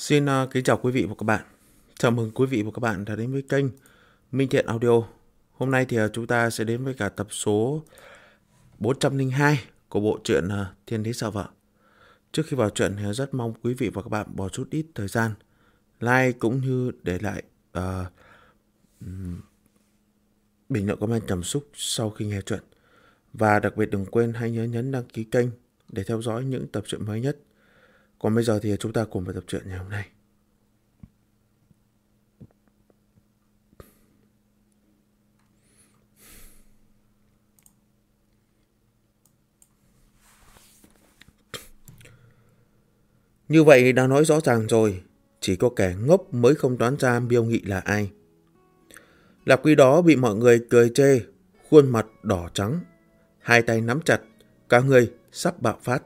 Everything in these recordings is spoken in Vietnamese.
Xin kính chào quý vị và các bạn. Chào mừng quý vị và các bạn đã đến với kênh Minh Thiện Audio. Hôm nay thì chúng ta sẽ đến với cả tập số 402 của bộ truyện Thiên Đế Sợ Vợ. Trước khi vào truyện thì rất mong quý vị và các bạn bỏ chút ít thời gian like cũng như để lại bình luận comment cảm xúc sau khi nghe truyện. Và đặc biệt đừng quên hãy nhớ nhấn đăng ký kênh để theo dõi những tập truyện mới nhất. Còn bây giờ thì chúng ta cùng vào tập truyện ngày hôm nay. Như vậy đã nói rõ ràng rồi, chỉ có kẻ ngốc mới không đoán ra Miêu Nghị là ai. Lạc Quý đó bị mọi người cười chê, khuôn mặt đỏ trắng, hai tay nắm chặt, cả người sắp bạo phát.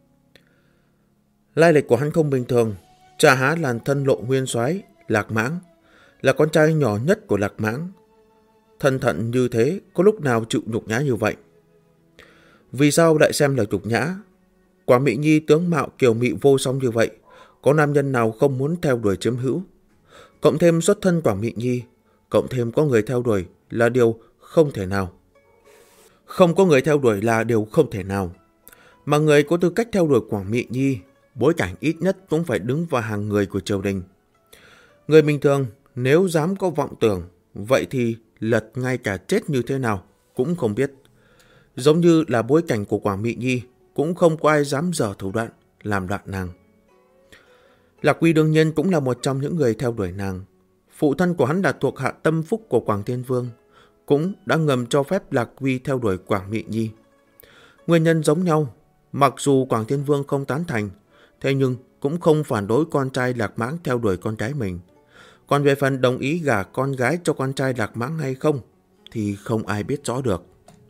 Lai lịch của hắn không bình thường, cha há là thân lộ nguyên soái Lạc Mãng, là con trai nhỏ nhất của Lạc Mãng. Thân thận như thế, có lúc nào chịu nhục nhã như vậy? Vì sao lại xem là nhục nhã? Quả Mỹ Nhi tướng mạo kiều mị vô song như vậy, có nam nhân nào không muốn theo đuổi chiếm hữu? Cộng thêm xuất thân Quả Mỹ Nhi, cộng thêm có người theo đuổi là điều không thể nào. Không có người theo đuổi là điều không thể nào. Mà người có tư cách theo đuổi Quả Mỹ Nhi, bối cảnh ít nhất cũng phải đứng vào hàng người của triều đình. Người bình thường nếu dám có vọng tưởng, vậy thì lật ngay cả chết như thế nào cũng không biết. Giống như là bối cảnh của Quả Mỹ Nhi, cũng không có ai dám dở thủ đoạn làm loạn nàng. Lạc Quy đương nhiên cũng là một trong những người theo đuổi nàng. Phụ thân của hắn là thuộc hạ tâm phúc của Quảng Thiên Vương, cũng đã ngầm cho phép Lạc Quy theo đuổi Quảng Mỹ Nhi. Nguyên nhân giống nhau, mặc dù Quảng Thiên Vương không tán thành, thế nhưng cũng không phản đối con trai Lạc Mãng theo đuổi con gái mình. Còn về phần đồng ý gả con gái cho con trai Lạc Mãng hay không, thì không ai biết rõ được.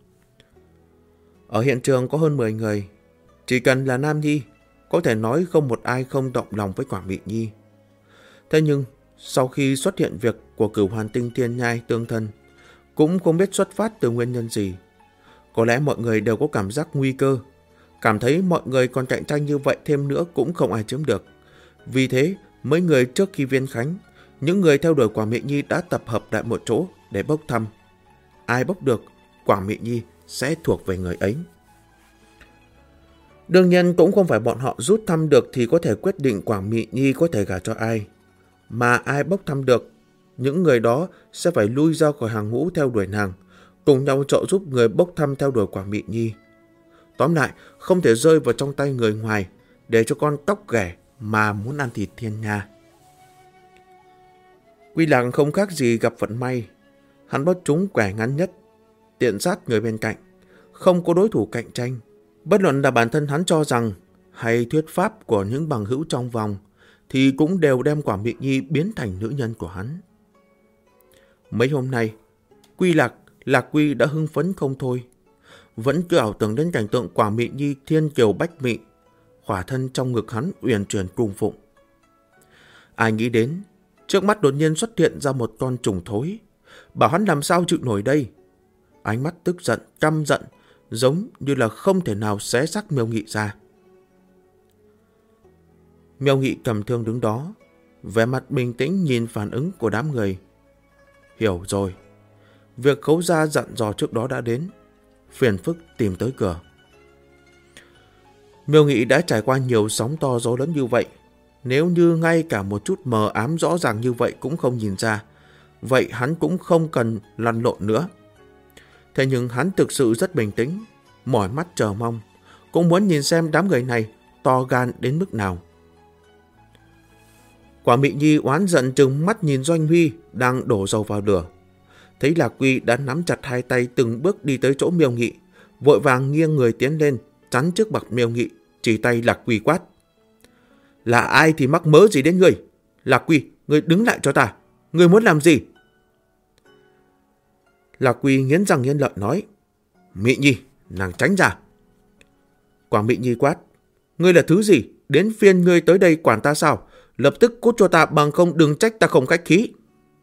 Ở hiện trường có hơn 10 người, chỉ cần là nam nhi, có thể nói không một ai không động lòng với Quảng Mỹ Nhi. Thế nhưng, sau khi xuất hiện việc của Cửu Hoàn Tinh Thiên Nhai tương thân, cũng không biết xuất phát từ nguyên nhân gì. Có lẽ mọi người đều có cảm giác nguy cơ, cảm thấy mọi người còn cạnh tranh như vậy thêm nữa cũng không ai chiếm được. Vì thế, mấy người trước khi viên khánh, những người theo đuổi Quảng Mỹ Nhi đã tập hợp lại một chỗ để bốc thăm. Ai bốc được, Quảng Mỹ Nhi sẽ thuộc về người ấy. Đương nhiên cũng không phải bọn họ rút thăm được thì có thể quyết định Quảng Mỹ Nhi có thể gả cho ai. Mà ai bốc thăm được, những người đó sẽ phải lui ra khỏi hàng ngũ theo đuổi nàng, cùng nhau trợ giúp người bốc thăm theo đuổi Quảng Mỹ Nhi. Tóm lại, không thể rơi vào trong tay người ngoài, để cho con tóc ghẻ mà muốn ăn thịt thiên nha. Quy Lạc không khác gì gặp vận may. Hắn bắt trúng quẻ ngắn nhất, tiện sát người bên cạnh, không có đối thủ cạnh tranh. Bất luận là bản thân hắn cho rằng hay thuyết pháp của những bằng hữu trong vòng, thì cũng đều đem Quảng Mỹ Nhi biến thành nữ nhân của hắn. Mấy hôm nay, Lạc Quy đã hưng phấn không thôi. Vẫn cứ ảo tưởng đến cảnh tượng Quảng Mỹ Nhi thiên kiều bách mị, khỏa thân trong ngực hắn uyển chuyển cung phụng. Ai nghĩ đến, trước mắt đột nhiên xuất hiện ra một con trùng thối, bảo hắn làm sao chịu nổi đây. Ánh mắt tức giận, căm giận, giống như là không thể nào xé xác Miêu Nghị ra. Miêu Nghị cầm thương đứng đó, vẻ mặt bình tĩnh nhìn phản ứng của đám người. Hiểu rồi, việc Khấu gia dặn dò trước đó đã đến, phiền phức tìm tới cửa. Miêu Nghị đã trải qua nhiều sóng to gió lớn như vậy, nếu như ngay cả một chút mờ ám rõ ràng như vậy cũng không nhìn ra, vậy hắn cũng không cần lăn lộn nữa. Thế nhưng hắn thực sự rất bình tĩnh, mỏi mắt chờ mong, cũng muốn nhìn xem đám người này to gan đến mức nào. Quả Mỹ Nhi oán giận trừng mắt nhìn Doanh Huy đang đổ dầu vào lửa. Thấy Lạc Quy đã nắm chặt hai tay từng bước đi tới chỗ Miêu Nghị, vội vàng nghiêng người tiến lên, chắn trước mặt Miêu Nghị, chỉ tay Lạc Quy quát. Là ai thì mắc mớ gì đến ngươi? Lạc Quy, ngươi đứng lại cho ta. Ngươi muốn làm gì? Lạc Quy nghiến răng nghiến lợi nói. Mỹ Nhi, nàng tránh ra. Quảng Mỹ Nhi quát. Ngươi là thứ gì? Đến phiên ngươi tới đây quản ta sao? Lập tức cút cho ta, bằng không đừng trách ta không khách khí.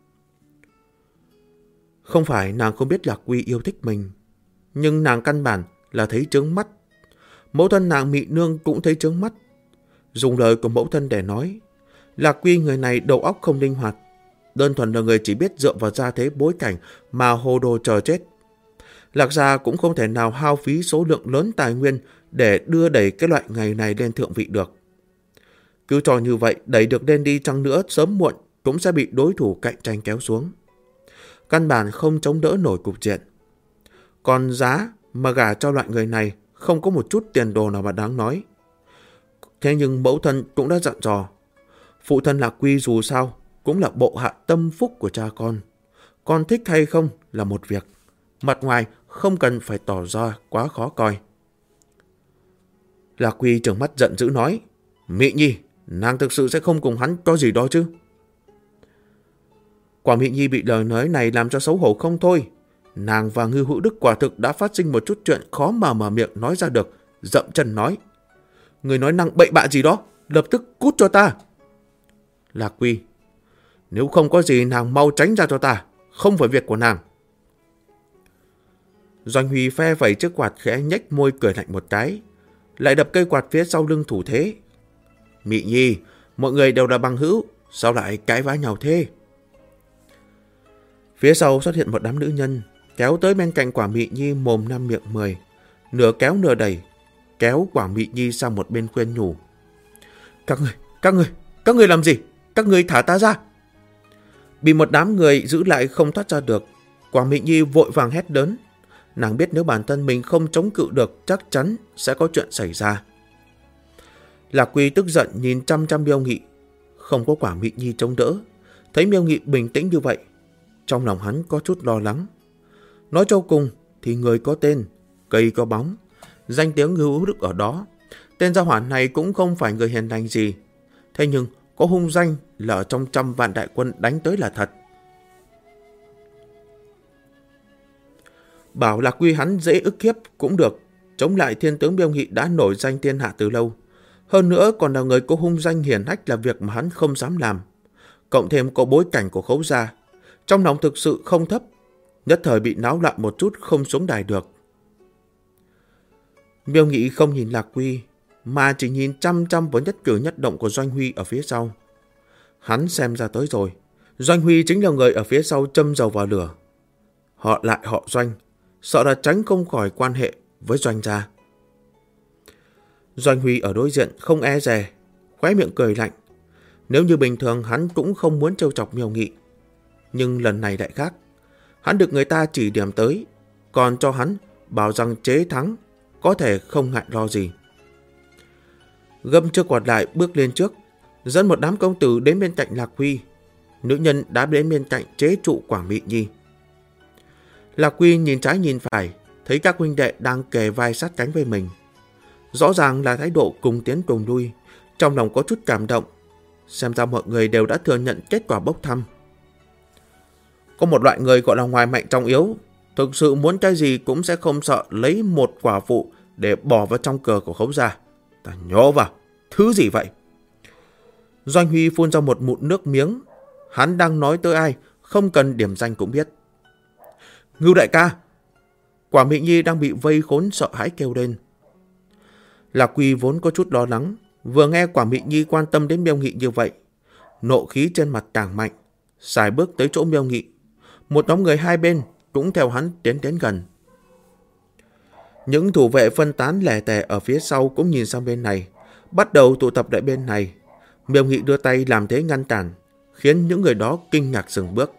Không phải nàng không biết Lạc Quy yêu thích mình, nhưng nàng căn bản là thấy chướng mắt. Mẫu thân nàng Mị Nương cũng thấy chướng mắt. Dùng lời của mẫu thân để nói, Lạc Quy người này đầu óc không linh hoạt, đơn thuần là người chỉ biết dựa vào gia thế bối cảnh mà hồ đồ chờ chết. Lạc gia cũng không thể nào hao phí số lượng lớn tài nguyên để đưa đẩy cái loại ngày này lên thượng vị được. Cứ cho như vậy, đẩy được lên đi chăng nữa, sớm muộn cũng sẽ bị đối thủ cạnh tranh kéo xuống. Căn bản không chống đỡ nổi cục diện. Còn giá mà gả cho loại người này không có một chút tiền đồ nào mà đáng nói. Thế nhưng mẫu thân cũng đã dặn dò, phụ thân Lạc Quy dù sao cũng là bộ hạ tâm phúc của cha con thích hay không là một việc, mặt ngoài không cần phải tỏ ra quá khó coi. Lạc Quy trừng mắt giận dữ nói, Mị Nhi, nàng thực sự sẽ không cùng hắn có gì đó chứ? Quả Mị Nhi bị lời nói này làm cho xấu hổ không thôi. Nàng và Ngưu Hữu Đức quả thực đã phát sinh một chút chuyện khó mà mở miệng nói ra được, dậm chân nói, người nói năng bậy bạ gì đó, lập tức cút cho ta. Lạc Quy, nếu không có gì nàng mau tránh ra cho ta, không phải việc của nàng. Doanh Huy phe vẩy chiếc quạt khẽ nhếch môi cười lạnh một cái, lại đập cây quạt phía sau lưng thủ thế. Mị Nhi, mọi người đều là bằng hữu, sao lại cãi vã nhau thế? Phía sau xuất hiện một đám nữ nhân, kéo tới bên cạnh Quả Mị Nhi mồm năm miệng 10, nửa kéo nửa đẩy, kéo Quả Mị Nhi sang một bên khuyên nhủ. Các người làm gì? Các người thả ta ra! Bị một đám người giữ lại không thoát ra được, Quả Mị Nhi vội vàng hét lớn. Nàng biết nếu bản thân mình không chống cự được chắc chắn sẽ có chuyện xảy ra. Lạc Quy tức giận nhìn chăm chăm Miêu Nghị, không có Quả Mị Nhi chống đỡ. Thấy Miêu Nghị bình tĩnh như vậy, trong lòng hắn có chút lo lắng. Nói cho cùng thì người có tên, cây có bóng, danh tiếng Ngưu Hữu Đức ở đó. Tên gia hỏa này cũng không phải người hiền lành gì, thế nhưng có hung danh là ở trong 100 vạn đại quân đánh tới là thật. Bảo Lạc Quy hắn dễ ức hiếp cũng được, chống lại thiên tướng Miêu Nghị đã nổi danh thiên hạ từ lâu. Hơn nữa còn là người có hung danh hiển hách là việc mà hắn không dám làm. Cộng thêm có bối cảnh của Khấu gia, trong lòng thực sự không thấp, nhất thời bị náo loạn một chút không xuống đài được. Miêu Nghị không nhìn Lạc Quy, mà chỉ nhìn chăm chăm vào nhất cử nhất động của Doanh Huy ở phía sau. Hắn xem ra tới rồi, Doanh Huy chính là người ở phía sau châm dầu vào lửa. Họ lại họ Doanh, sợ là tránh không khỏi quan hệ với Doanh gia. Doanh Huy ở đối diện không e dè, khóe miệng cười lạnh. Nếu như bình thường hắn cũng không muốn trêu chọc Miêu Nghị, nhưng lần này lại khác. Hắn được người ta chỉ điểm tới, còn cho hắn bảo rằng chế thắng, có thể không ngại lo gì. Gâm chưa quạt lại bước lên trước, dẫn một đám công tử đến bên cạnh Lạc Huy. Nữ nhân đã đến bên cạnh chế trụ Quả Mị Nhi. Lạc Huy nhìn trái nhìn phải, thấy các huynh đệ đang kề vai sát cánh với mình. Rõ ràng là thái độ cùng tiến cùng lui, trong lòng có chút cảm động. Xem ra mọi người đều đã thừa nhận kết quả bốc thăm. Có một loại người gọi là ngoài mạnh trong yếu, thực sự muốn cái gì cũng sẽ không sợ lấy một quả phụ để bỏ vào trong cờ của Khấu gia. Ta nhó vào, thứ gì vậy? Doanh Huy phun ra một mụn nước miếng. Hắn đang nói tới ai, không cần điểm danh cũng biết. Ngưu đại ca! Quả Mị Nhi đang bị vây khốn sợ hãi kêu lên. Lạc Quy vốn có chút lo lắng, vừa nghe Quả Mị Nhi quan tâm đến Miêu Nghị như vậy, nộ khí trên mặt càng mạnh, xài bước tới chỗ Miêu Nghị. Một nhóm người hai bên cũng theo hắn tiến đến gần. Những thủ vệ phân tán lẻ tẻ ở phía sau cũng nhìn sang bên này, bắt đầu tụ tập lại bên này. Miêu Nghị đưa tay làm thế ngăn cản, khiến những người đó kinh ngạc dừng bước.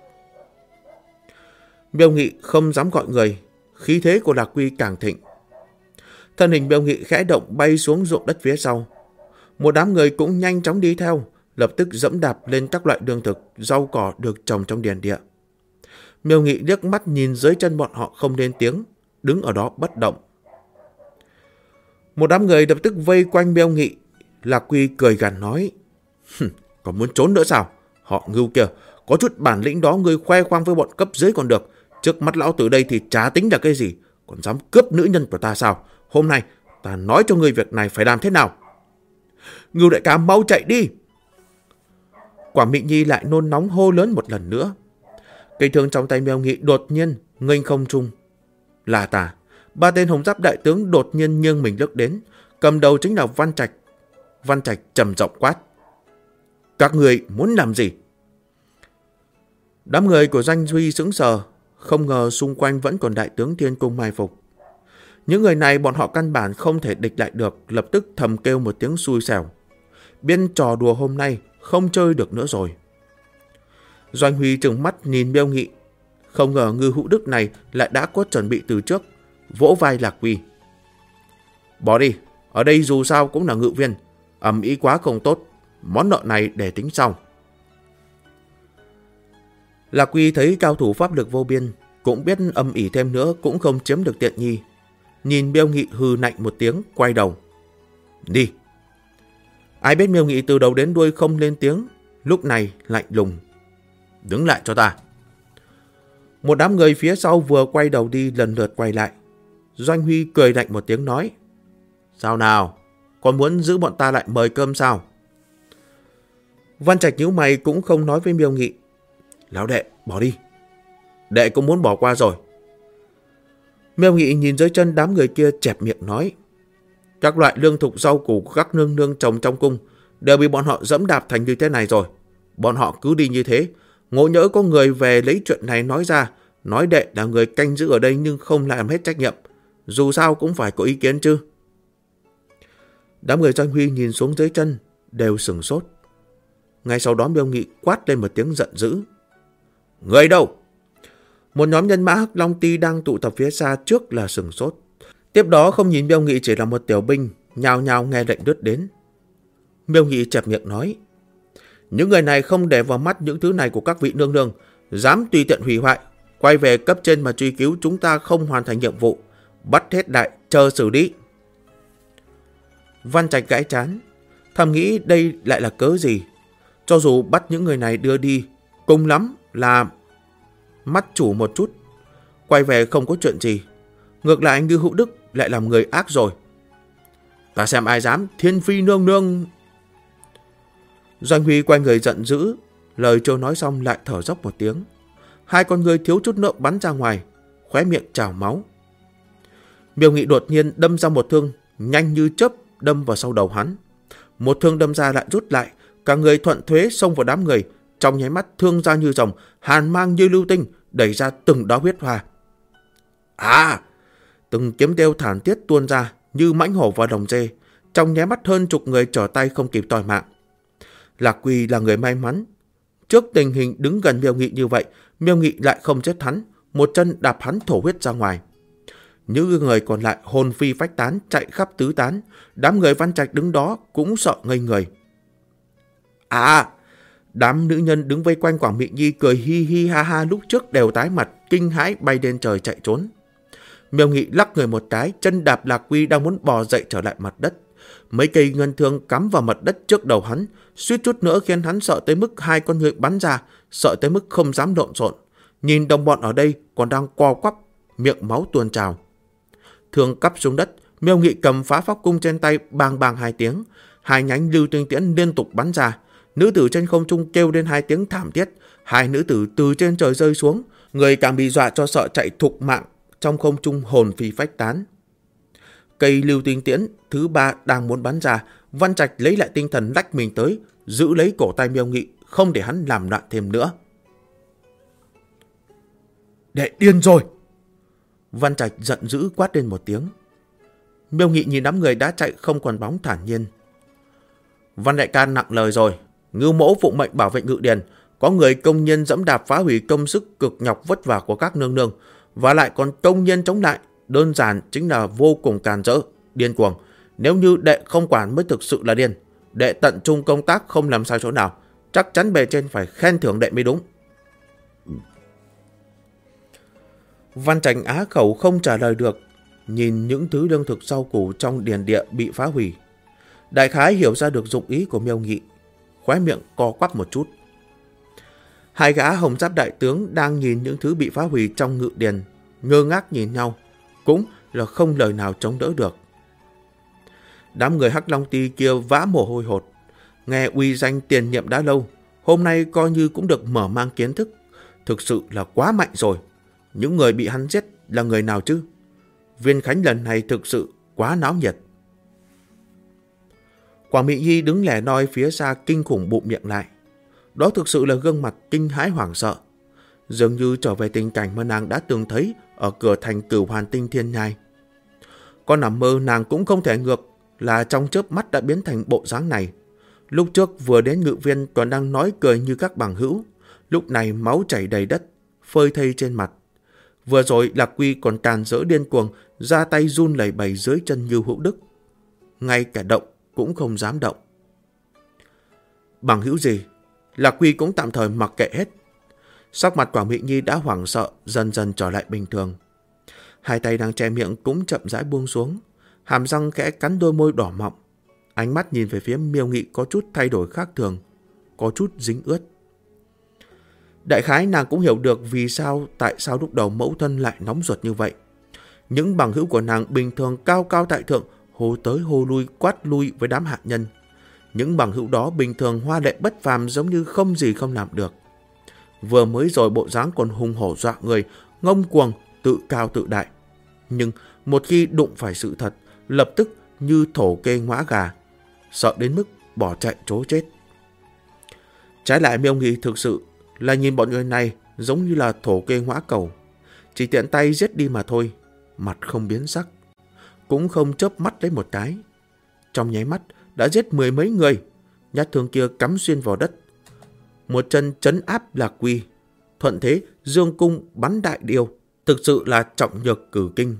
Miêu Nghị không dám gọi người, khí thế của Lạc Quy càng thịnh. Thân hình Miêu Nghị khẽ động bay xuống ruộng đất phía sau. Một đám người cũng nhanh chóng đi theo, lập tức dẫm đạp lên các loại lương thực, rau cỏ được trồng trong điền địa. Miêu Nghị liếc mắt nhìn dưới chân bọn họ không lên tiếng, đứng ở đó bất động. Một đám người lập tức vây quanh Miêu Nghị. Lạc Quy cười gằn nói, còn muốn trốn nữa sao? Họ Ngưu kìa, có chút bản lĩnh đó ngươi khoe khoang với bọn cấp dưới còn được, trước mắt lão tử đây thì chả tính là cái gì, còn dám cướp nữ nhân của ta sao? Hôm nay ta nói cho ngươi việc này phải làm thế nào. Ngưu đại ca mau chạy đi! Quả Mị Nhi lại nôn nóng hô lớn một lần nữa. Cây thương trong tay Miêu Nghị đột nhiên nghênh không trung. Là tà, ba tên hồng giáp đại tướng đột nhiên nghiêng mình lướt đến, cầm đầu chính là Văn Trạch. Văn Trạch trầm giọng quát, Các người muốn làm gì? Đám người của Doanh Huy sững sờ, không ngờ xung quanh vẫn còn đại tướng Thiên Cung mai phục. Những người này bọn họ căn bản không thể địch lại được, lập tức thầm kêu một tiếng xui xẻo. Biên trò đùa hôm nay không chơi được nữa rồi. Doanh Huy trừng mắt nhìn Miêu Nghị, không ngờ Ngư Hữu Đức này lại đã có chuẩn bị từ trước, vỗ vai Lạc Quy. Bỏ đi, ở đây dù sao cũng là ngự viên, ầm ĩ quá không tốt, món nợ này để tính sau. Lạc Quy thấy cao thủ pháp lực vô biên, cũng biết âm ỉ thêm nữa cũng không chiếm được tiện nghi. Nhìn Miêu Nghị hừ nạnh một tiếng, quay đầu. Đi. Ai biết Miêu Nghị từ đầu đến đuôi không lên tiếng, lúc này lạnh lùng. Đứng lại cho ta. Một đám người phía sau vừa quay đầu đi lần lượt quay lại. Doanh Huy cười lạnh một tiếng nói. Sao nào? Còn muốn giữ bọn ta lại mời cơm sao? Văn Trạch nhíu mày cũng không nói với Miêu Nghị. Lão đệ, bỏ đi. Đệ cũng muốn bỏ qua rồi. Miêu Nghị nhìn dưới chân đám người kia chẹp miệng nói. Các loại lương thực rau củ của các nương nương trồng trong cung đều bị bọn họ dẫm đạp thành như thế này rồi. Bọn họ cứ đi như thế, ngộ nhỡ có người về lấy chuyện này nói ra, nói đệ là người canh giữ ở đây nhưng không làm hết trách nhiệm. Dù sao cũng phải có ý kiến chứ. Đám người Doanh Huy nhìn xuống dưới chân, đều sửng sốt. Ngay sau đó Miêu Nghị quát lên một tiếng giận dữ. Người đâu? Một nhóm nhân mã Hắc Long Ti đang tụ tập phía xa trước là sửng sốt. Tiếp đó không nhìn Miêu Nghị chỉ là một tiểu binh, nhào nhào nghe lệnh lướt đến. Miêu Nghị chẹp miệng nói. Những người này không để vào mắt những thứ này của các vị nương nương, dám tùy tiện hủy hoại, quay về cấp trên mà truy cứu chúng ta không hoàn thành nhiệm vụ, bắt hết đại, chờ xử lý. Văn Trạch gãi trán, thầm nghĩ đây lại là cớ gì. Cho dù bắt những người này đưa đi, cùng lắm là mắt chủ một chút, quay về không có chuyện gì. Ngược lại Ngư Hữu Đức lại làm người ác rồi. Ta xem ai dám, Thiên Phi nương nương. Doanh Huy quay người giận dữ, lời chưa nói xong lại thở dốc một tiếng. Hai con người thiếu chút nữa bắn ra ngoài, khóe miệng trào máu. Miêu Nghị đột nhiên đâm ra một thương, nhanh như chớp đâm vào sau đầu hắn. Một thương đâm ra lại rút lại, cả người thuận thuế xông vào đám người, trong nháy mắt thương ra như rồng, hàn mang như lưu tinh, đẩy ra từng đóa huyết hoa. Từng kiếm kêu thảm thiết tuôn ra như mãnh hổ vào đồng dê, trong nháy mắt hơn chục người trở tay không kịp tỏi mạng. Lạc Quy là người may mắn. Trước tình hình đứng gần Miêu Nghị như vậy, Miêu Nghị lại không giết hắn, một chân đạp hắn thổ huyết ra ngoài. Những người còn lại hồn phi phách tán, chạy khắp tứ tán. Đám người Văn Trạch đứng đó cũng sợ ngây người. Đám nữ nhân đứng vây quanh Quảng Mị Nhi cười hi hi ha ha lúc trước đều tái mặt, kinh hãi bay lên trời chạy trốn. Miêu Nghị lắc người một cái, chân đạp Lạc Quy đang muốn bò dậy trở lại mặt đất. Mấy cây ngân thương cắm vào mặt đất trước đầu hắn, suýt chút nữa khiến hắn sợ tới mức hai con người bắn ra, sợ tới mức không dám lộn xộn. Nhìn đồng bọn ở đây còn đang co quắp, miệng máu tuôn trào. Thương cắp xuống đất, Miêu Nghị cầm phá pháp cung trên tay bang bang hai tiếng, hai nhánh lưu tinh tiễn liên tục bắn ra. Nữ tử trên không trung kêu lên hai tiếng thảm thiết, hai nữ tử từ trên trời rơi xuống, người càng bị dọa cho sợ chạy thục mạng, trong không trung hồn phi phách tán. Cây lưu tinh tiễn thứ ba đang muốn bắn ra, Văn Trạch lấy lại tinh thần lách mình tới, giữ lấy cổ tay Miêu Nghị, không để hắn làm loạn thêm nữa. Đệ điên rồi! Văn Trạch giận dữ quát lên một tiếng. Miêu Nghị nhìn đám người đã chạy không còn bóng thản nhiên. Văn đại ca nặng lời rồi, Ngưu mẫu phụng mệnh bảo vệ ngự điền, có người công nhân dẫm đạp phá hủy công sức cực nhọc vất vả của các nương nương, và lại còn công nhân chống lại, đơn giản chính là vô cùng càn rỡ, điên cuồng. Nếu như đệ không quản mới thực sự là điên. Đệ tận trung công tác không làm sai chỗ nào, chắc chắn bề trên phải khen thưởng đệ mới đúng. Văn Trạch á khẩu không trả lời được, nhìn những thứ lương thực rau củ trong điền địa bị phá hủy. Đại khái hiểu ra được dụng ý của Miêu Nghị, khóe miệng co quắp một chút. Hai gã hồng giáp đại tướng đang nhìn những thứ bị phá hủy trong ngự điền, ngơ ngác nhìn nhau, cũng là không lời nào chống đỡ được. Đám người Hắc Long Ti kia vã mồ hôi hột, nghe uy danh tiền nhiệm đã lâu, hôm nay coi như cũng được mở mang kiến thức, thực sự là quá mạnh rồi. Những người bị hắn giết là người nào chứ? Viên Khánh lần này thực sự quá náo nhiệt. Quảng Mỹ Nhi đứng lẻ loi phía xa kinh khủng bụm miệng lại. Đó thực sự là gương mặt kinh hãi hoảng sợ, dường như trở về tình cảnh mà nàng đã từng thấy ở cửa thành Cửu Hoàn Tinh Thiên Nhai. Có nằm mơ nàng cũng không thể ngược là trong chớp mắt đã biến thành bộ dáng này. Lúc trước vừa đến Ngự Viên còn đang nói cười như các bằng hữu, lúc này máu chảy đầy đất, phơi thây trên mặt. Vừa rồi Lạc Quy còn càn rỡ điên cuồng, ra tay run lẩy bẩy dưới chân Ngưu Hữu Đức. Ngay cả động cũng không dám động. Bằng hữu gì? Lạc Quy cũng tạm thời mặc kệ hết. Sắc mặt Quảng Mỹ Nhi đã hoảng sợ, dần dần trở lại bình thường. Hai tay đang che miệng cũng chậm rãi buông xuống, hàm răng khẽ cắn đôi môi đỏ mọng. Ánh mắt nhìn về phía Miêu Nghị có chút thay đổi khác thường, có chút dính ướt. Đại khái nàng cũng hiểu được tại sao lúc đầu mẫu thân lại nóng ruột như vậy. Những bằng hữu của nàng bình thường cao cao tại thượng, hô tới hô lui quát lui với đám hạ nhân. Những bằng hữu đó bình thường hoa lệ bất phàm, giống như không gì không làm được. Vừa mới rồi bộ dáng còn hùng hổ dọa người, ngông cuồng, tự cao tự đại. Nhưng một khi đụng phải sự thật, lập tức như thổ kê ngõa gà, sợ đến mức bỏ chạy trốn chết. Trái lại Miêu Nghị thực sự là nhìn bọn người này giống như là thổ kê ngõa cầu, chỉ tiện tay giết đi mà thôi, mặt không biến sắc, cũng không chớp mắt lấy một cái. Trong nháy mắt đã giết mười mấy người, nhát thương kia cắm xuyên vào đất. Một chân trấn áp Lạc Quy, thuận thế dương cung bắn đại điêu, thực sự là trọng nhược cử kinh.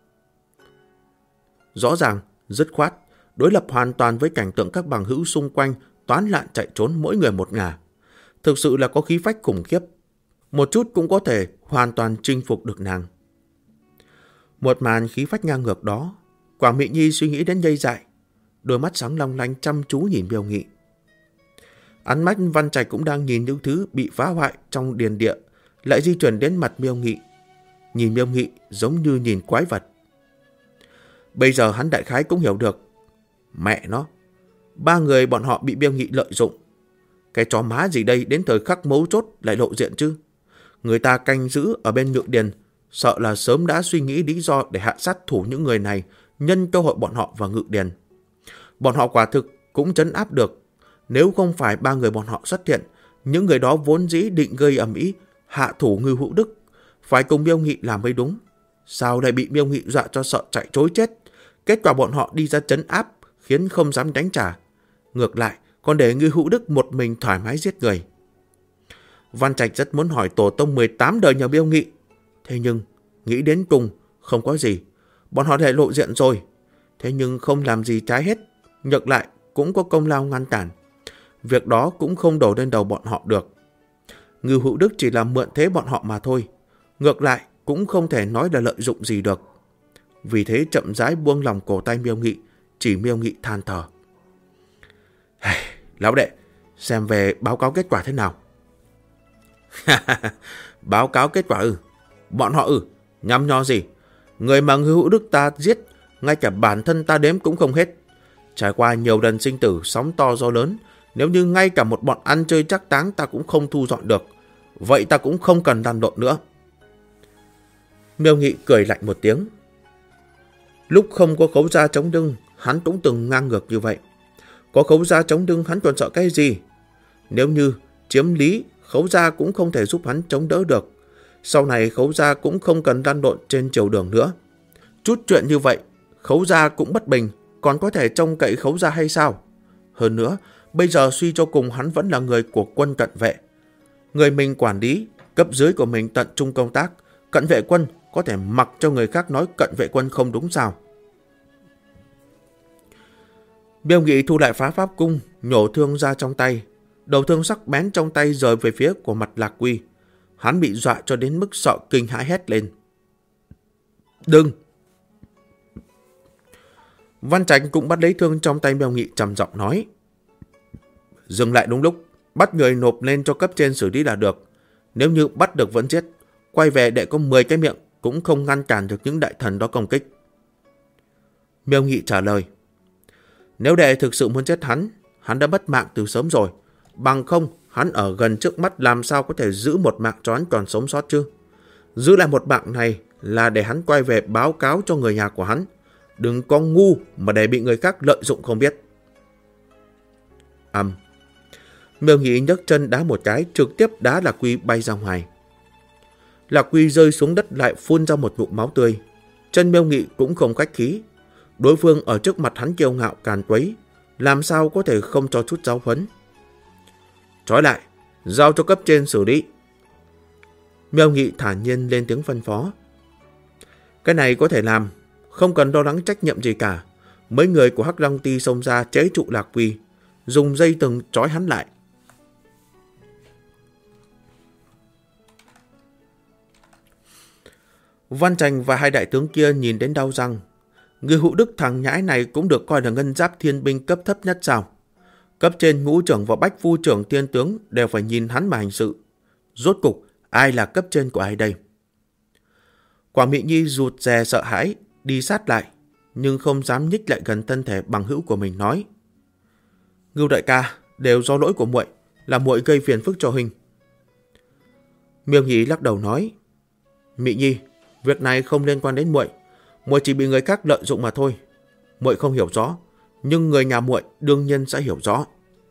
Rõ ràng, dứt khoát, đối lập hoàn toàn với cảnh tượng các bằng hữu xung quanh toán lạn chạy trốn mỗi người một ngả. Thực sự là có khí phách khủng khiếp, một chút cũng có thể hoàn toàn chinh phục được nàng. Một màn khí phách ngang ngược đó, Quảng Mỹ Nhi suy nghĩ đến ngây dại, đôi mắt sáng long lanh chăm chú nhìn Miêu Nghị. Ánh mắt Văn Trạch cũng đang nhìn những thứ bị phá hoại trong điền địa, lại di chuyển đến mặt Miêu Nghị. Nhìn Miêu Nghị giống như nhìn quái vật. Bây giờ hắn đại khái cũng hiểu được. Mẹ nó, ba người bọn họ bị Miêu Nghị lợi dụng. Cái chó má gì đây đến thời khắc mấu chốt lại lộ diện chứ? Người ta canh giữ ở bên Ngự Điền, sợ là sớm đã suy nghĩ lý do để hạ sát thủ những người này, nhân cơ hội bọn họ vào Ngự Điền. Bọn họ quả thực cũng trấn áp được. Nếu không phải ba người bọn họ xuất hiện, những người đó vốn dĩ định gây ầm ĩ, hạ thủ Ngưu Hữu Đức, phải cùng Miêu Nghị làm mới đúng. Sao lại bị Miêu Nghị dọa cho sợ chạy trối chết? Kết quả bọn họ đi ra trấn áp, khiến không dám đánh trả. Ngược lại, còn để Ngưu Hữu Đức một mình thoải mái giết người. Văn Trạch rất muốn hỏi tổ tông 18 đời nhờ Miêu Nghị. Thế nhưng, nghĩ đến cùng, không có gì. Bọn họ lại lộ diện rồi. Thế nhưng không làm gì trái hết. Ngược lại, cũng có công lao ngăn cản. Việc đó cũng không đổ lên đầu bọn họ được. Ngưu Hữu Đức chỉ là mượn thế bọn họ mà thôi. Ngược lại, cũng không thể nói là lợi dụng gì được. Vì thế chậm rãi buông lòng cổ tay Miêu Nghị, chỉ Miêu Nghị than thở. Lão đệ, xem về báo cáo kết quả thế nào? Báo cáo kết quả Bọn họ nhăm nho gì? Người mà Ngưu Hữu Đức ta giết, ngay cả bản thân ta đếm cũng không hết. Trải qua nhiều lần sinh tử sóng to gió lớn, nếu như ngay cả một bọn ăn chơi trác táng ta cũng không thu dọn được, vậy ta cũng không cần lăn lộn nữa. Miêu Nghị cười lạnh một tiếng. Lúc không có Khấu Gia chống lưng, hắn cũng từng ngang ngược như vậy. Có Khấu Gia chống lưng hắn còn sợ cái gì? Nếu như chiếm lý, Khấu Gia cũng không thể giúp hắn chống đỡ được. Sau này Khấu Gia cũng không cần lăn lộn trên triều đường nữa. Chút chuyện như vậy, Khấu Gia cũng bất bình, còn có thể trông cậy Khấu Gia hay sao? Hơn nữa, bây giờ suy cho cùng hắn vẫn là người của quân cận vệ. Người mình quản lý, cấp dưới của mình tận trung công tác, cận vệ quân có thể mặc cho người khác nói cận vệ quân không đúng sao? Miêu Nghị thu lại phá pháp cung, nhổ thương ra trong tay. Đầu thương sắc bén trong tay rời về phía của mặt Lạc Quy. Hắn bị dọa cho đến mức sợ kinh hãi hét lên. Đừng! Văn Trạch cũng bắt lấy thương trong tay Miêu Nghị trầm giọng nói. Dừng lại đúng lúc, bắt người nộp lên cho cấp trên xử lý là được. Nếu như bắt được vẫn giết, quay về để có 10 cái miệng cũng không ngăn cản được những đại thần đó công kích. Miêu Nghị trả lời. Nếu đệ thực sự muốn giết hắn đã mất mạng từ sớm rồi. Bằng không, hắn ở gần trước mắt làm sao có thể giữ một mạng cho hắn còn sống sót chứ? Giữ lại một mạng này là để hắn quay về báo cáo cho người nhà của hắn. Đừng có ngu mà để bị người khác lợi dụng không biết. Miêu Nghị nhấc chân đá một cái, trực tiếp đá Lạc Quy bay ra ngoài. Lạc Quy rơi xuống đất lại phun ra một ngụm máu tươi. Chân Miêu Nghị cũng không khách khí. Đối phương ở trước mặt hắn kiêu ngạo càn quấy, làm sao có thể không cho chút giáo huấn. Trói lại, giao cho cấp trên xử lý. Miêu Nghị thản nhiên lên tiếng phân phó. Cái này có thể làm, không cần lo lắng trách nhiệm gì cả. Mấy người của Hắc Long Ty xông ra chế trụ Lạc Quy, dùng dây thừng trói hắn lại. Văn Trành và hai đại tướng kia nhìn đến đau răng. Người Hữu Đức thằng nhãi này cũng được coi là ngân giáp thiên binh cấp thấp nhất sao? Cấp trên ngũ trưởng và bách phu trưởng thiên tướng đều phải nhìn hắn mà hành sự. Rốt cục, ai là cấp trên của ai đây? Quảng Mỹ Nhi rụt rè sợ hãi, đi sát lại, nhưng không dám nhích lại gần thân thể bằng hữu của mình nói. Ngưu đại ca, đều do lỗi của muội, là muội gây phiền phức cho huynh. Miêu Nhĩ lắc đầu nói. Mỹ Nhi, việc này không liên quan đến muội, muội chỉ bị người khác lợi dụng mà thôi. Muội không hiểu rõ, nhưng người nhà muội đương nhiên sẽ hiểu rõ.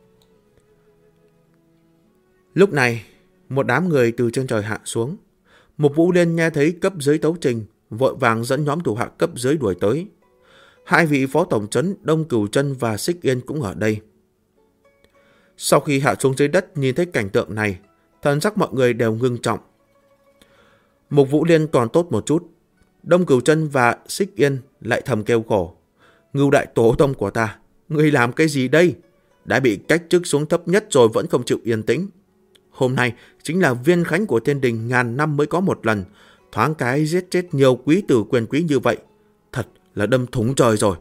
Lúc này, một đám người từ trên trời hạ xuống. Mục Vũ Liên nghe thấy cấp dưới tấu trình, vội vàng dẫn nhóm thủ hạ cấp dưới đuổi tới. Hai vị phó tổng trấn Đông Cửu Chân và Xích Yên cũng ở đây. Sau khi hạ xuống dưới đất nhìn thấy cảnh tượng này, thần sắc mọi người đều ngưng trọng. Mục Vũ Liên còn tốt một chút, Đông Cửu Chân và Xích Yên lại thầm kêu khổ. Ngưu đại tổ tông của ta, ngươi làm cái gì đây? Đã bị cách chức xuống thấp nhất rồi vẫn không chịu yên tĩnh. Hôm nay chính là viên khánh của thiên đình ngàn năm mới có một lần, thoáng cái giết chết nhiều quý tử quyền quý như vậy, thật là đâm thủng trời rồi.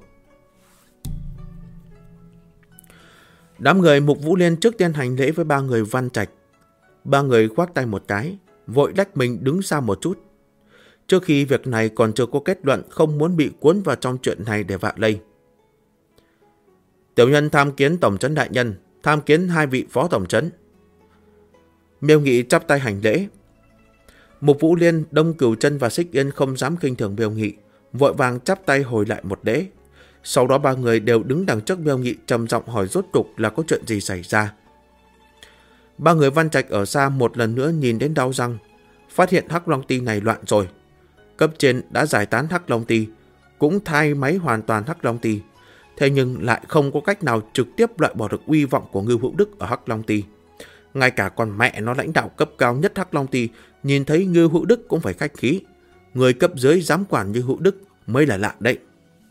Đám người Mục Vũ Liên trước tiên hành lễ với ba người Văn Trạch. Ba người khoác tay một cái, vội lách mình đứng xa một chút. Trước khi việc này còn chưa có kết luận, không muốn bị cuốn vào trong chuyện này để vạ lây. Tiểu nhân tham kiến tổng trấn đại nhân, tham kiến hai vị phó tổng trấn. Miêu Nghị chắp tay hành lễ. Mục Vũ Liên, Đông Cửu Chân và Xích Yên không dám khinh thường Miêu Nghị, vội vàng chắp tay hồi lại một lễ. Sau đó ba người đều đứng đằng trước Miêu Nghị trầm giọng hỏi rốt cục là có chuyện gì xảy ra. Ba người Văn Trạch ở xa một lần nữa nhìn đến đau răng, phát hiện Hắc Long Ty này loạn rồi. Cấp trên đã giải tán Hắc Long Ty, cũng thay máy hoàn toàn Hắc Long Ty, thế nhưng lại không có cách nào trực tiếp loại bỏ được uy vọng của Ngưu Hữu Đức ở Hắc Long Ty. Ngay cả con mẹ nó lãnh đạo cấp cao nhất Hắc Long Ty nhìn thấy Ngưu Hữu Đức cũng phải khách khí. Người cấp dưới dám quản Ngưu Hữu Đức mới là lạ đấy.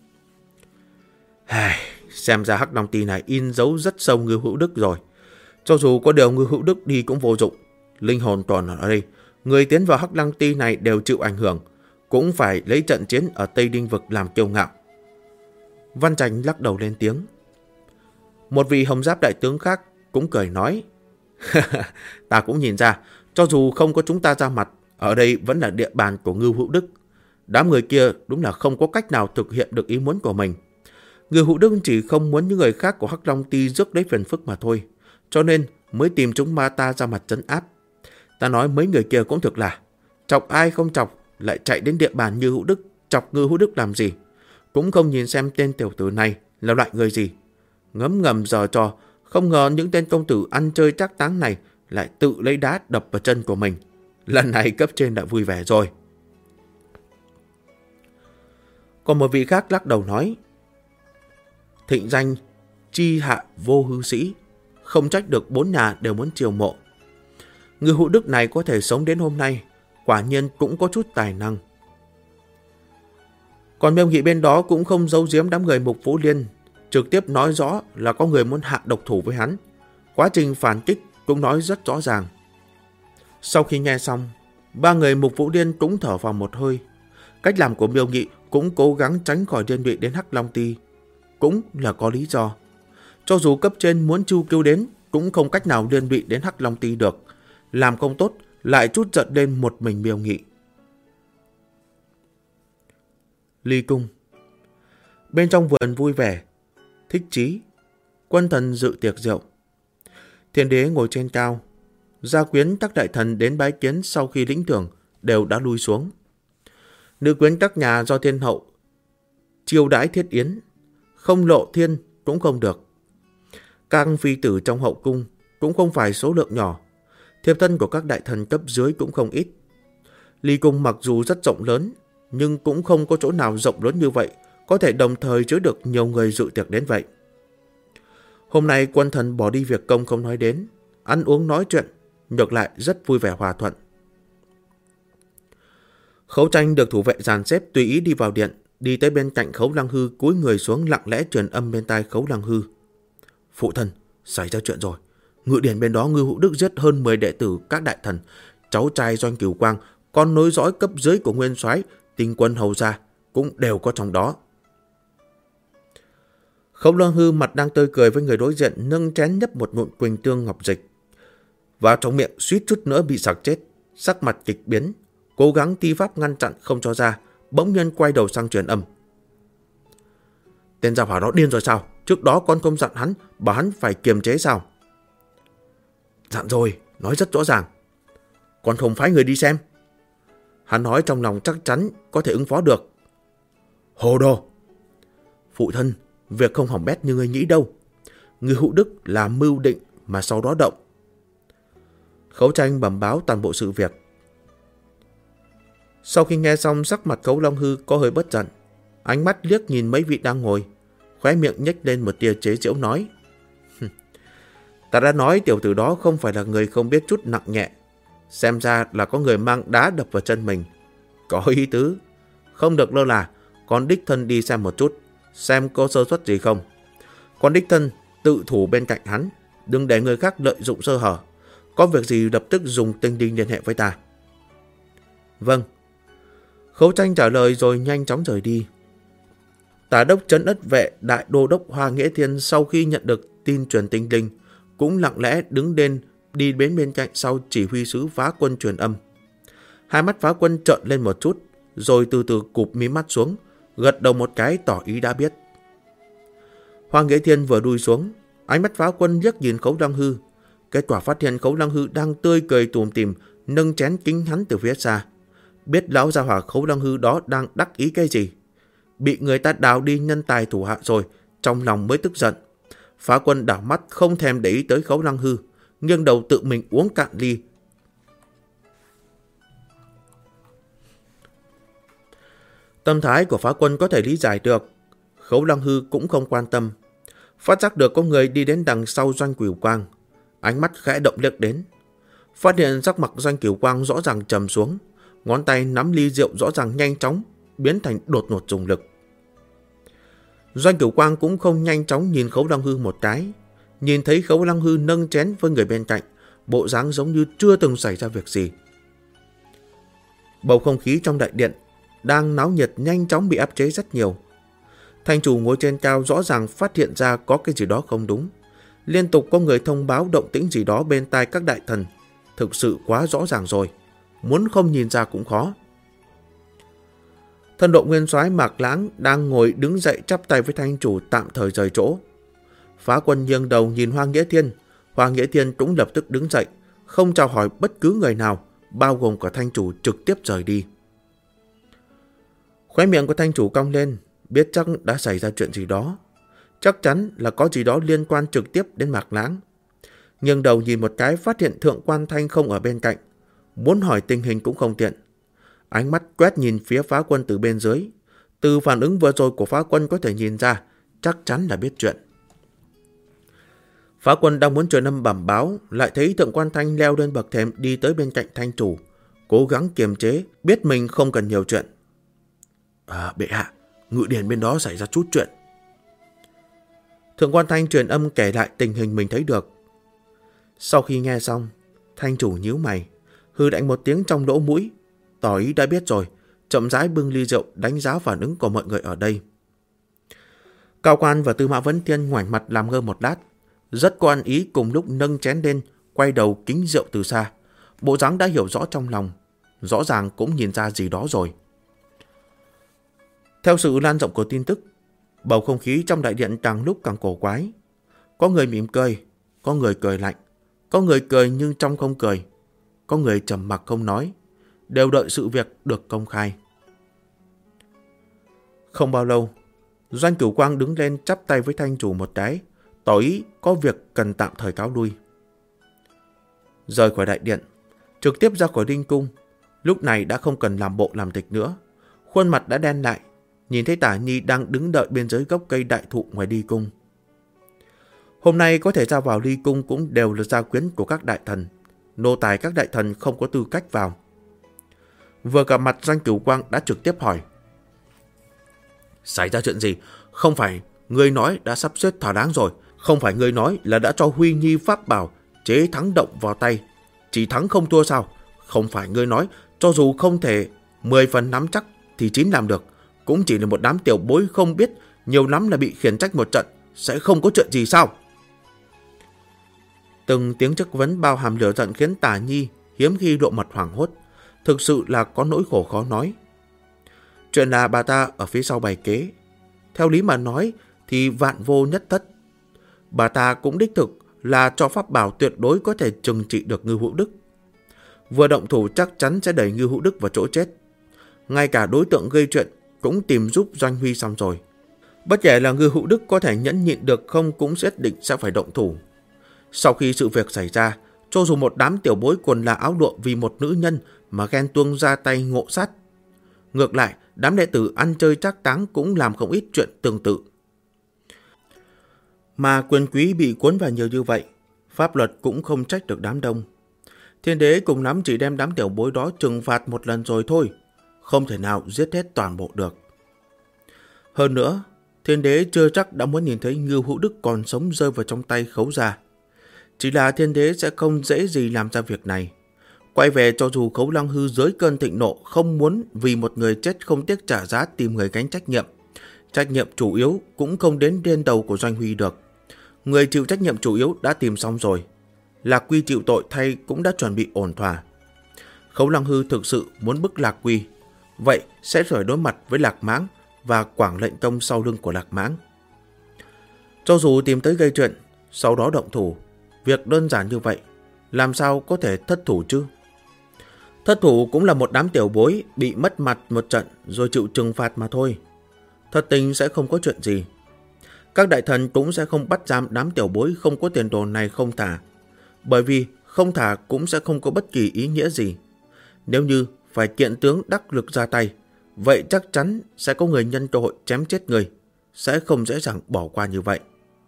Xem ra Hắc Long Ty này in dấu rất sâu Ngưu Hữu Đức rồi. Cho dù có điều Ngưu Hữu Đức đi cũng vô dụng. Linh hồn còn ở đây, người tiến vào Hắc Long Ty này đều chịu ảnh hưởng, cũng phải lấy trận chiến ở Tây Đinh Vực làm kiêu ngạo. Văn Trành lắc đầu lên tiếng. Một vị hồng giáp đại tướng khác cũng cười nói. Ta cũng nhìn ra, cho dù không có chúng ta ra mặt, ở đây vẫn là địa bàn của Ngưu Hữu Đức. Đám người kia đúng là không có cách nào thực hiện được ý muốn của mình. Ngưu Hữu Đức chỉ không muốn những người khác của Hắc Long Ty rước lấy phiền phức mà thôi, cho nên mới tìm chúng ma ta ra mặt trấn áp. Ta nói mấy người kia cũng thực là chọc ai không chọc, lại chạy đến địa bàn Ngưu Hữu Đức, chọc Ngưu Hữu Đức làm gì, cũng không nhìn xem tên tiểu tử này là loại người gì. Ngấm ngầm giở trò, không ngờ những tên công tử ăn chơi trác táng này lại tự lấy đá đập vào chân của mình. Lần này cấp trên đã vui vẻ rồi. Còn một vị khác lắc đầu nói. Thịnh danh chi hạ vô hư sĩ, không trách được bốn nhà đều muốn chiều mộ. Ngưu Hữu Đức này có thể sống đến hôm nay, quả nhiên cũng có chút tài năng. Còn Miêu Nghị bên đó cũng không giấu giếm đám người Mục Vũ Liên, trực tiếp nói rõ là có người muốn hạ độc thủ với hắn. Quá trình phản kích cũng nói rất rõ ràng. Sau khi nghe xong, ba người Mục Vũ Liên cũng thở vào một hơi. Cách làm của Miêu Nghị cũng cố gắng tránh khỏi liên lụy đến Hắc Long Ty, cũng là có lý do. Cho dù cấp trên muốn chu cứu đến, cũng không cách nào liên lụy đến Hắc Long Ty được. Làm không tốt, lại chút giận lên một mình Miêu Nghị. Ly cung. Bên trong vườn vui vẻ, thích chí, quân thần dự tiệc rượu. Thiên đế ngồi trên cao, gia quyến các đại thần đến bái kiến sau khi lĩnh thưởng đều đã lui xuống. Nữ quyến các nhà do thiên hậu chiêu đãi thiết yến, không lộ thiên cũng không được. Các phi tử trong hậu cung cũng không phải số lượng nhỏ. Thiếp thân của các đại thần cấp dưới cũng không ít. Ly cung mặc dù rất rộng lớn, nhưng cũng không có chỗ nào rộng lớn như vậy, có thể đồng thời chứa được nhiều người dự tiệc đến vậy. Hôm nay quân thần bỏ đi việc công không nói đến, ăn uống nói chuyện, ngược lại rất vui vẻ hòa thuận. Khấu Tranh được thủ vệ dàn xếp tùy ý đi vào điện, đi tới bên cạnh Khấu Lăng Hư, cúi người xuống lặng lẽ truyền âm bên tai Khấu Lăng Hư. Phụ thân, xảy ra chuyện rồi. Ngự điển bên đó Ngư Hữu Đức giết hơn 10 đệ tử các đại thần, cháu trai Doanh Cửu Quang, con nối dõi cấp dưới của Nguyên Soái, tinh quân hầu gia cũng đều có trong đó. Khấu Lăng Hư mặt đang tươi cười với người đối diện, nâng chén nhấp một ngụm Quỳnh Tương Ngọc Dịch vào trong miệng, suýt chút nữa bị sặc chết, sắc mặt kịch biến, cố gắng thi pháp ngăn chặn không cho ra, bỗng nhiên quay đầu sang truyền âm. Tên gia hỏa đó điên rồi sao? Trước đó con không dặn hắn, bảo hắn phải kiềm chế sao? Dặn rồi, nói rất rõ ràng. Con không phái người đi xem. Hắn nói trong lòng chắc chắn có thể ứng phó được. Hồ đồ! Phụ thân, việc không hỏng bét như ngươi nghĩ đâu. Ngư Hữu Đức là mưu định mà sau đó động. Khấu Tranh bẩm báo toàn bộ sự việc. Sau khi nghe xong, sắc mặt Khấu Long Hư có hơi bất giận, ánh mắt liếc nhìn mấy vị đang ngồi, khóe miệng nhếch lên một tia chế giễu nói: Ta đã nói tiểu tử đó không phải là người không biết chút nặng nhẹ, xem ra là có người mang đá đập vào chân mình. Có ý tứ, không được lơ là, con đích thân đi xem một chút, xem có sơ suất gì không. Con đích thân tự thủ bên cạnh hắn, đừng để người khác lợi dụng sơ hở. Có việc gì lập tức dùng tinh linh liên hệ với ta. Vâng. Khấu Tranh trả lời rồi nhanh chóng rời đi. Tả đốc trấn ất vệ đại đô đốc Hoa Nghĩa Thiên sau khi nhận được tin truyền tinh linh, cũng lặng lẽ đứng lên đi đến bên cạnh sau chỉ huy sứ Phá Quân truyền âm. Hai mắt Phá Quân trợn lên một chút, rồi từ từ cụp mí mắt xuống, gật đầu một cái tỏ ý đã biết. Hoa Nghĩa Thiên vừa đuôi xuống, ánh mắt Phá Quân liếc nhìn Khấu Lăng Hư. Kết quả phát hiện Khấu Lăng Hư đang tươi cười tủm tỉm, nâng chén kính hắn từ phía xa. Biết lão gia hỏa Khấu Lăng Hư đó đang đắc ý cái gì. Bị người ta đào đi nhân tài thủ hạ rồi, trong lòng mới tức giận. Phá Quân đảo mắt không thèm để ý tới Khấu Lăng Hư, nghiêng đầu tự mình uống cạn ly. Tâm thái của Phá Quân có thể lý giải được. Khấu Lăng Hư cũng không quan tâm. Phát giác được có người đi đến đằng sau Doanh Cửu Quang, ánh mắt khẽ động liếc đến. Phát hiện sắc mặt Doanh Cửu Quang rõ ràng trầm xuống, ngón tay nắm ly rượu rõ ràng nhanh chóng biến thành đột ngột dùng lực. Doanh Cửu Quang cũng không nhanh chóng nhìn Khấu Lăng Hư một cái, nhìn thấy Khấu Lăng Hư nâng chén với người bên cạnh, bộ dáng giống như chưa từng xảy ra việc gì. Bầu không khí trong đại điện đang náo nhiệt nhanh chóng bị áp chế rất nhiều. Thành chủ ngồi trên cao rõ ràng phát hiện ra có cái gì đó không đúng. Liên tục có người thông báo động tĩnh gì đó bên tai các đại thần. Thực sự quá rõ ràng rồi, muốn không nhìn ra cũng khó. Thân độ nguyên soái Mạc Lãng đang ngồi đứng dậy chắp tay với thành chủ tạm thời rời chỗ. Phá Quân nghiêng đầu nhìn Hoa Nghĩa Thiên. Hoa Nghĩa Thiên cũng lập tức đứng dậy, không chào hỏi bất cứ người nào, bao gồm cả thành chủ, trực tiếp rời đi. Khóe miệng của thành chủ cong lên, biết chắc đã xảy ra chuyện gì đó. Chắc chắn là có gì đó liên quan trực tiếp đến Mạc Lãng. Nhưng đầu nhìn một cái phát hiện Thượng Quan Thanh không ở bên cạnh, muốn hỏi tình hình cũng không tiện. Ánh mắt quét nhìn phía Phá Quân từ bên dưới. Từ phản ứng vừa rồi của Phá Quân có thể nhìn ra, chắc chắn là biết chuyện. Phá Quân đang muốn truyền âm bẩm báo, lại thấy Thượng Quan Thanh leo lên bậc thềm đi tới bên cạnh thanh chủ, cố gắng kiềm chế, biết mình không cần nhiều chuyện. Bệ hạ, ngự điển bên đó xảy ra chút chuyện. Thượng Quan Thanh truyền âm kể lại tình hình mình thấy được. Sau khi nghe xong, thanh chủ nhíu mày, hừ lạnh một tiếng trong lỗ mũi, tỏ ý đã biết rồi, chậm rãi bưng ly rượu đánh giá phản ứng của mọi người ở đây. Cao Quan và Tư Mã Vấn Thiên ngoảnh mặt làm ngơ một lát, rất có ăn ý, cùng lúc nâng chén lên, quay đầu kính rượu từ xa. Bộ dáng đã hiểu rõ trong lòng, rõ ràng cũng nhìn ra gì đó rồi. Theo sự lan rộng của tin tức, bầu không khí trong đại điện càng lúc càng cổ quái. Có người mỉm cười, có người cười lạnh, có người cười nhưng trong không cười, có người trầm mặc không nói, đều đợi sự việc được công khai. Không bao lâu, Doanh Cửu Quang đứng lên chắp tay với thanh chủ một cái, tỏ tỏ ý có việc cần tạm thời cáo lui. Rời khỏi đại điện, trực tiếp ra khỏi Đinh Cung, lúc này đã không cần làm bộ làm tịch nữa. Khuôn mặt đã đen lại, nhìn thấy Tả Nhi đang đứng đợi bên dưới gốc cây đại thụ ngoài Ly Cung. Hôm nay có thể ra vào Ly Cung cũng đều là gia quyến của các đại thần. Nô tài các đại thần không có tư cách vào. Vừa gặp mặt Doanh Cửu Quang đã trực tiếp hỏi. Xảy ra chuyện gì? Không phải ngươi nói đã sắp xếp thỏa đáng rồi. Không phải ngươi nói là đã cho Huy Nhi pháp bảo chế thắng động vào tay, chỉ thắng không thua sao? Không phải ngươi nói cho dù không thể 10 phần nắm chắc thì 9 làm được, cũng chỉ là một đám tiểu bối không biết, nhiều lắm là bị khiển trách một trận, sẽ không có chuyện gì sao? Từng tiếng chất vấn bao hàm lửa giận khiến Tả Nhi hiếm khi lộ mặt hoảng hốt, thực sự là có nỗi khổ khó nói. Chuyện là bà ta ở phía sau bày kế, theo lý mà nói thì vạn vô nhất thất. Bà ta cũng đích thực là cho pháp bảo tuyệt đối có thể trừng trị được Ngưu Hữu Đức. Vừa động thủ chắc chắn sẽ đẩy Ngưu Hữu Đức vào chỗ chết. Ngay cả đối tượng gây chuyện cũng tìm giúp Doanh Huy xong rồi. Bất kể là Ngưu Hữu Đức có thể nhẫn nhịn được không cũng nhất định sẽ phải động thủ. Sau khi sự việc xảy ra, cho dù một đám tiểu bối quần là áo lụa vì một nữ nhân mà ghen tuông ra tay ngộ sát. Ngược lại, đám đệ tử ăn chơi trác táng cũng làm không ít chuyện tương tự. Mà quyền quý bị cuốn vào nhiều như vậy, pháp luật cũng không trách được đám đông. Thiên đế cùng lắm chỉ đem đám tiểu bối đó trừng phạt một lần rồi thôi, không thể nào giết hết toàn bộ được. Hơn nữa, thiên đế chưa chắc đã muốn nhìn thấy Ngưu Hữu Đức còn sống rơi vào trong tay Khấu gia. Chỉ là thiên đế sẽ không dễ gì làm ra việc này. Quay về cho dù Khấu Lăng Hư dưới cơn thịnh nộ không muốn vì một người chết không tiếc trả giá tìm người gánh trách nhiệm. Trách nhiệm chủ yếu cũng không đến trên đầu của Doanh Huy được. Người chịu trách nhiệm chủ yếu đã tìm xong rồi. Lạc Quy chịu tội thay cũng đã chuẩn bị ổn thỏa. Khấu Lăng Hư thực sự muốn bức Lạc Quy, vậy sẽ phải đối mặt với Lạc Mãng và Quảng Lệnh Tông sau lưng của Lạc Mãng. Cho dù tìm tới gây chuyện, sau đó động thủ, việc đơn giản như vậy, làm sao có thể thất thủ chứ? Thất thủ cũng là một đám tiểu bối bị mất mặt một trận rồi chịu trừng phạt mà thôi. Thật tình sẽ không có chuyện gì. Các đại thần cũng sẽ không bắt giam đám tiểu bối không có tiền đồ này không thả. Bởi vì không thả cũng sẽ không có bất kỳ ý nghĩa gì. Nếu như phải kiện tướng đắc lực ra tay, vậy chắc chắn sẽ có người nhân cơ hội chém chết người, sẽ không dễ dàng bỏ qua như vậy.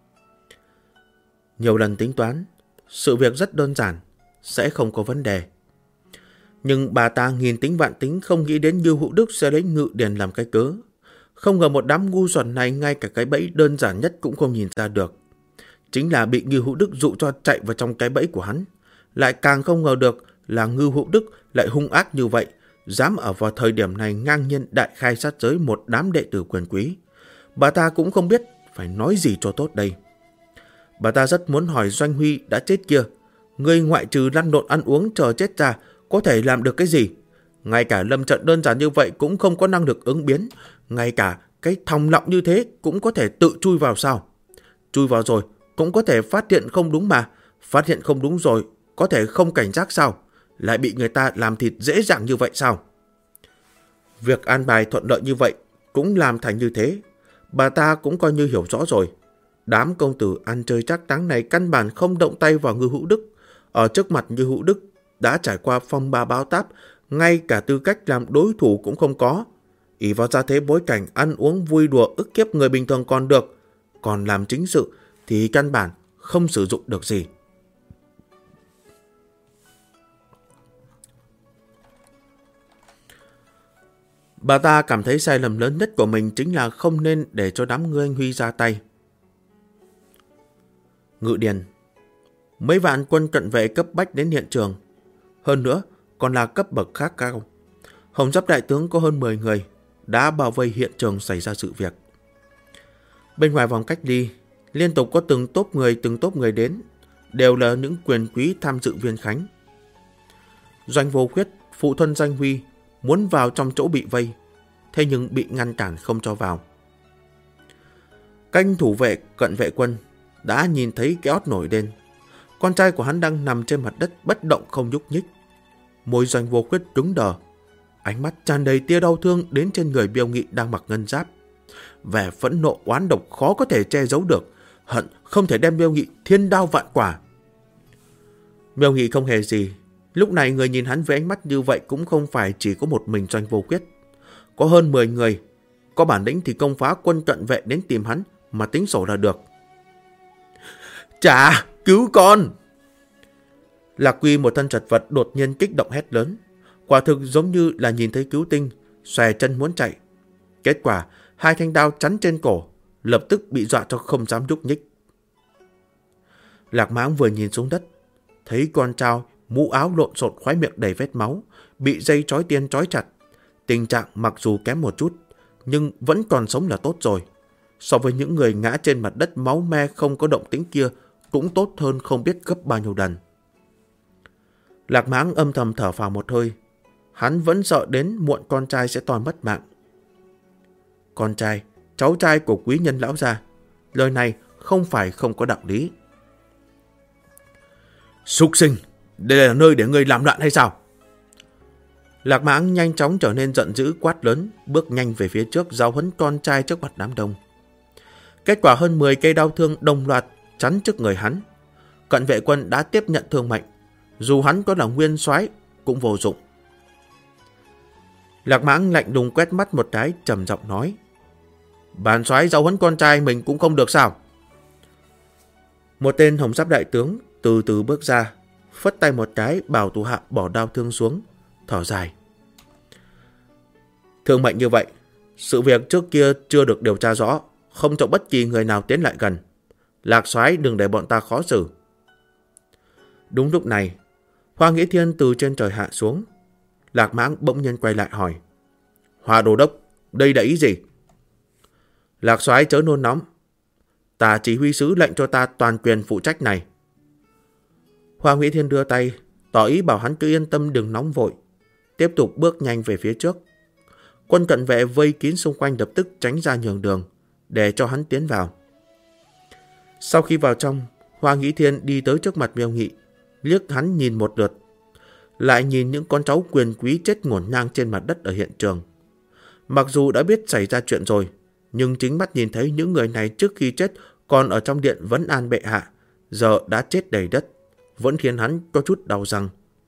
Nhiều lần tính toán, sự việc rất đơn giản, sẽ không có vấn đề. Nhưng bà ta nghìn tính vạn tính không nghĩ đến Ngưu Hữu Đức sẽ lấy Ngự Điền làm cái cớ. Không ngờ một đám ngu xuẩn này ngay cả cái bẫy đơn giản nhất cũng không nhìn ra được. Chính là bị Ngưu Hữu Đức dụ cho chạy vào trong cái bẫy của hắn. Lại càng không ngờ được là Ngưu Hữu Đức lại hung ác như vậy, dám ở vào thời điểm này ngang nhiên đại khai sát giới một đám đệ tử quyền quý. Bà ta cũng không biết phải nói gì cho tốt đây. Bà ta rất muốn hỏi Doanh Huy đã chết kia, ngươi ngoại trừ lăn lộn ăn uống chờ chết ra, có thể làm được cái gì? Ngay cả lâm trận đơn giản như vậy cũng không có năng lực ứng biến, ngay cả cái thòng lọng như thế cũng có thể tự chui vào sao? Chui vào rồi cũng có thể phát hiện không đúng mà, phát hiện không đúng rồi có thể không cảnh giác sao? Lại bị người ta làm thịt dễ dàng như vậy sao? Việc an bài thuận lợi như vậy cũng làm thành như thế, bà ta cũng coi như hiểu rõ rồi. Đám công tử ăn chơi trác táng này căn bản không động tay vào Ngưu Hữu Đức. Ở trước mặt Ngưu Hữu Đức đã trải qua phong ba báo táp, ngay cả tư cách làm đối thủ cũng không có. Ỷ vào gia thế bối cảnh ăn uống vui đùa ức hiếp người bình thường còn được, còn làm chính sự thì căn bản không sử dụng được gì. Bà ta cảm thấy sai lầm lớn nhất của mình chính là không nên để cho đám người anh Huy ra tay. Ngự Điền, mấy vạn quân cận vệ cấp bách đến hiện trường, hơn nữa còn là cấp bậc khác cao. Hồng Giáp đại tướng có hơn 10 người đã bao vây hiện trường xảy ra sự việc. Bên ngoài vòng cách ly, liên tục có từng tốp người đến, đều là những quyền quý tham dự viên khánh. Doanh Vô Khuyết, phụ thân Doanh Huy, muốn vào trong chỗ bị vây, thế nhưng bị ngăn cản không cho vào. Canh thủ vệ cận vệ quân đã nhìn thấy cái ót nổi lên. Con trai của hắn đang nằm trên mặt đất bất động không nhúc nhích. Môi Doanh Vô Khuyết cứng đờ, ánh mắt tràn đầy tia đau thương đến trên người Biêu Nghị đang mặc ngân giáp. Vẻ phẫn nộ oán độc khó có thể che giấu được, hận không thể đem Miêu Nghị thiên đao vạn quả. Miêu Nghị không hề gì. Lúc này người nhìn hắn với ánh mắt như vậy cũng không phải chỉ có một mình Doanh Vô Quyết. Có hơn 10 người. Có bản lĩnh thì công phá quân cận vệ đến tìm hắn mà tính sổ là được. Chà, cứu con! Lạc Quy một thân chật vật đột nhiên kích động hét lớn. Quả thực giống như là nhìn thấy cứu tinh, xòe chân muốn chạy. Kết quả, 2 thanh đao chắn trên cổ, lập tức bị dọa cho không dám nhúc nhích. Lạc Mãng vừa nhìn xuống đất, thấy con trao mũ áo lộn xộn, khóe miệng đầy vết máu, bị dây trói tiên trói chặt. Tình trạng mặc dù kém một chút, nhưng vẫn còn sống là tốt rồi. So với những người ngã trên mặt đất máu me không có động tĩnh kia, cũng tốt hơn không biết gấp bao nhiêu lần. Lạc Mãng âm thầm thở phào một hơi. Hắn vẫn sợ đến muộn con trai sẽ toàn mất mạng. Con trai, cháu trai của quý nhân lão gia, lời này không phải không có đạo lý. Súc sinh, đây là nơi để ngươi làm loạn hay sao? Lạc Mãng nhanh chóng trở nên giận dữ, quát lớn, bước nhanh về phía trước giáo huấn con trai trước mặt đám đông. Kết quả hơn 10 cây đao thương đồng loạt chắn trước người hắn. Cận vệ quân đã tiếp nhận thương mệnh, dù hắn có là nguyên soái cũng vô dụng. Lạc Mãng lạnh lùng quét mắt một cái, trầm giọng nói: Bản soái giáo huấn con trai mình cũng không được sao? Một tên hồng giáp đại tướng từ từ bước ra, phất tay một cái bảo thủ hạ bỏ đao thương xuống, thở dài. Thương mệnh như vậy, sự việc trước kia chưa được điều tra rõ, không cho bất kỳ người nào tiến lại gần. Lạc soái đừng để bọn ta khó xử. Đúng lúc này, Hoa Nghĩa Thiên từ trên trời hạ xuống. Lạc Mãng bỗng nhiên quay lại hỏi: Hoa Đô Đốc, đây là ý gì? Lạc soái chớ nôn nóng, Tả chỉ huy sứ lệnh cho ta toàn quyền phụ trách này. Hoa Nghĩa Thiên đưa tay, tỏ ý bảo hắn cứ yên tâm đừng nóng vội, tiếp tục bước nhanh về phía trước. Quân cận vệ vây kín xung quanh lập tức tránh ra nhường đường, để cho hắn tiến vào. Sau khi vào trong, Hoa Nghĩa Thiên đi tới trước mặt Miêu Nghị, liếc hắn nhìn một lượt, lại nhìn những con cháu quyền quý chết ngổn ngang trên mặt đất ở hiện trường. Mặc dù đã biết xảy ra chuyện rồi, nhưng chính mắt nhìn thấy những người này trước khi chết còn ở trong điện vấn an bệ hạ, giờ đã chết đầy đất, vẫn khiến hắn có chút đau răng.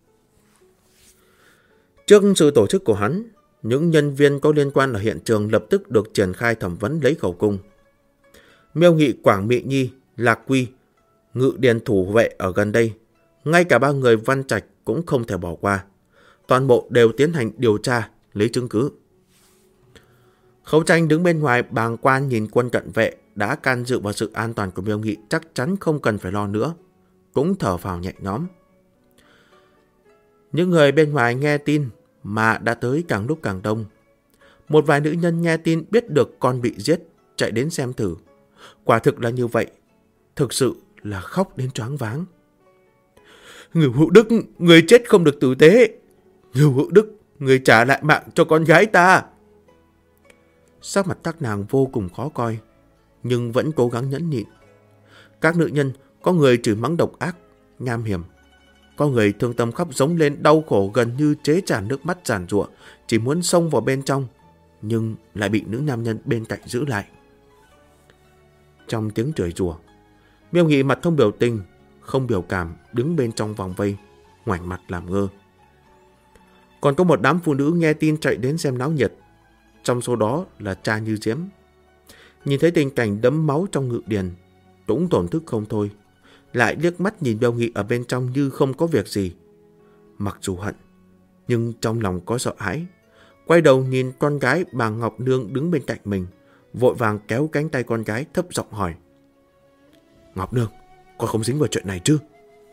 Trước sự tổ chức của hắn, những nhân viên có liên quan ở hiện trường lập tức được triển khai thẩm vấn lấy khẩu cung. Miêu Nghị, Quảng Mị Nhi, Lạc Quy, Ngự Điền thủ vệ ở gần đây, ngay cả 3 người Văn Trạch cũng không thể bỏ qua. Toàn bộ đều tiến hành điều tra, lấy chứng cứ. Khấu Tranh đứng bên ngoài bàng quan nhìn quân cận vệ đã can dự vào sự an toàn của Miêu Nghị, chắc chắn không cần phải lo nữa, cũng thở phào nhẹ nhõm. Những người bên ngoài nghe tin mà đã tới càng lúc càng đông. Một vài nữ nhân nghe tin biết được con bị giết, chạy đến xem thử. Quả thực là như vậy, thực sự là khóc đến choáng váng. Ngưu Hữu Đức, người chết không được tử tế. Ngưu Hữu Đức, người trả lại mạng cho con gái ta. Sắc mặt các nàng vô cùng khó coi, nhưng vẫn cố gắng nhẫn nhịn. Các nữ nhân có người chửi mắng độc ác, nham hiểm, có người thương tâm khóc giống lên đau khổ gần như chế tràn nước mắt giàn giụa, chỉ muốn xông vào bên trong, nhưng lại bị nữ nam nhân bên cạnh giữ lại. Trong tiếng chửi rủa, Miêu Nghị mặt không biểu tình, không biểu cảm, đứng bên trong vòng vây, ngoảnh mặt làm ngơ. Còn có một đám phụ nữ nghe tin chạy đến xem náo nhiệt, trong số đó là Cha Như Diễm. Nhìn thấy tình cảnh đẫm máu trong ngự điền, cũng tổn thức không thôi, lại liếc mắt nhìn Miêu Nghị ở bên trong như không có việc gì. Mặc dù hận, nhưng trong lòng có sợ hãi. Quay đầu nhìn con gái bà Ngọc Nương đứng bên cạnh mình, vội vàng kéo cánh tay con gái thấp giọng hỏi: Ngọc Nương, con không dính vào chuyện này chứ?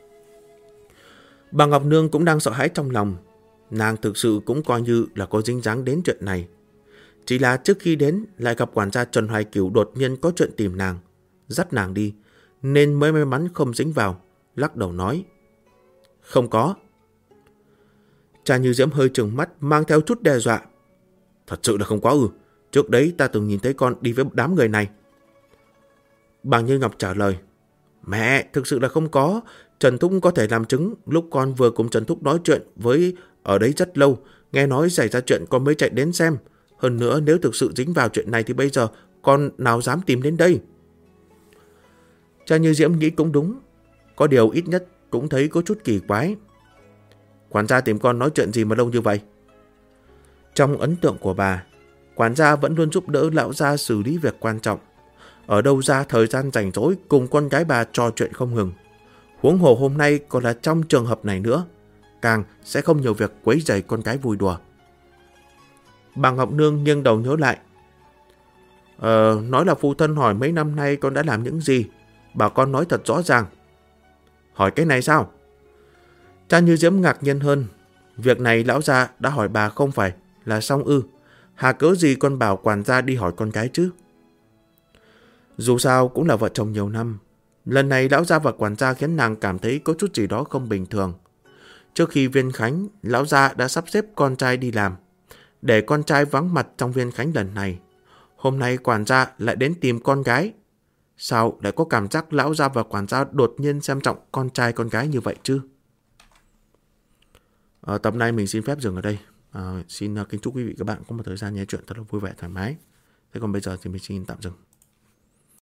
Bà Ngọc Nương cũng đang sợ hãi trong lòng. Nàng thực sự cũng coi như là có dính dáng đến chuyện này. Chỉ là trước khi đến lại gặp quản gia Trần Hoài Cửu đột nhiên có chuyện tìm nàng, dắt nàng đi, nên mới may mắn không dính vào, lắc đầu nói: Không có. Cha Như Diễm hơi trừng mắt mang theo chút đe dọa: Thật sự là không có ư? Trước đấy ta từng nhìn thấy con đi với đám người này. Bà Như Ngọc trả lời: Mẹ, thực sự là không có. Trần Thúc có thể làm chứng, lúc con vừa cùng Trần Thúc nói chuyện với ở đấy rất lâu, nghe nói xảy ra chuyện con mới chạy đến xem. Hơn nữa nếu thực sự dính vào chuyện này thì bây giờ con nào dám tìm đến đây. Cha Như Diễm nghĩ cũng đúng, có điều ít nhất cũng thấy có chút kỳ quái. Quản gia tìm con nói chuyện gì mà lâu như vậy? Trong ấn tượng của bà, quản gia vẫn luôn giúp đỡ lão gia xử lý việc quan trọng. Ở đâu ra thời gian rảnh rỗi cùng con gái bà trò chuyện không ngừng. Huống hồ hôm nay còn là trong trường hợp này nữa, càng sẽ không nhiều việc quấy rầy con gái vui đùa. Bà Ngọc Nương nghiêng đầu nhớ lại. Nói là phụ thân hỏi mấy năm nay con đã làm những gì, bà con nói thật rõ ràng. Hỏi cái này sao? Cha Như Diễm ngạc nhiên hơn. Việc này lão gia đã hỏi bà không phải là xong ư? Hà cớ gì con bảo quản gia đi hỏi con gái chứ? Dù sao cũng là vợ chồng nhiều năm. Lần này lão gia và quản gia khiến nàng cảm thấy có chút gì đó không bình thường. Trước khi viên khánh, lão gia đã sắp xếp con trai đi làm, để con trai vắng mặt trong viên khánh lần này. Hôm nay quản gia lại đến tìm con gái. Sao lại có cảm giác lão gia và quản gia đột nhiên xem trọng con trai con gái như vậy chứ? Tập này mình xin phép dừng ở đây. Xin kính chúc quý vị các bạn có một thời gian nghe chuyện thật là vui vẻ thoải mái. Thế còn bây giờ thì mình xin tạm dừng.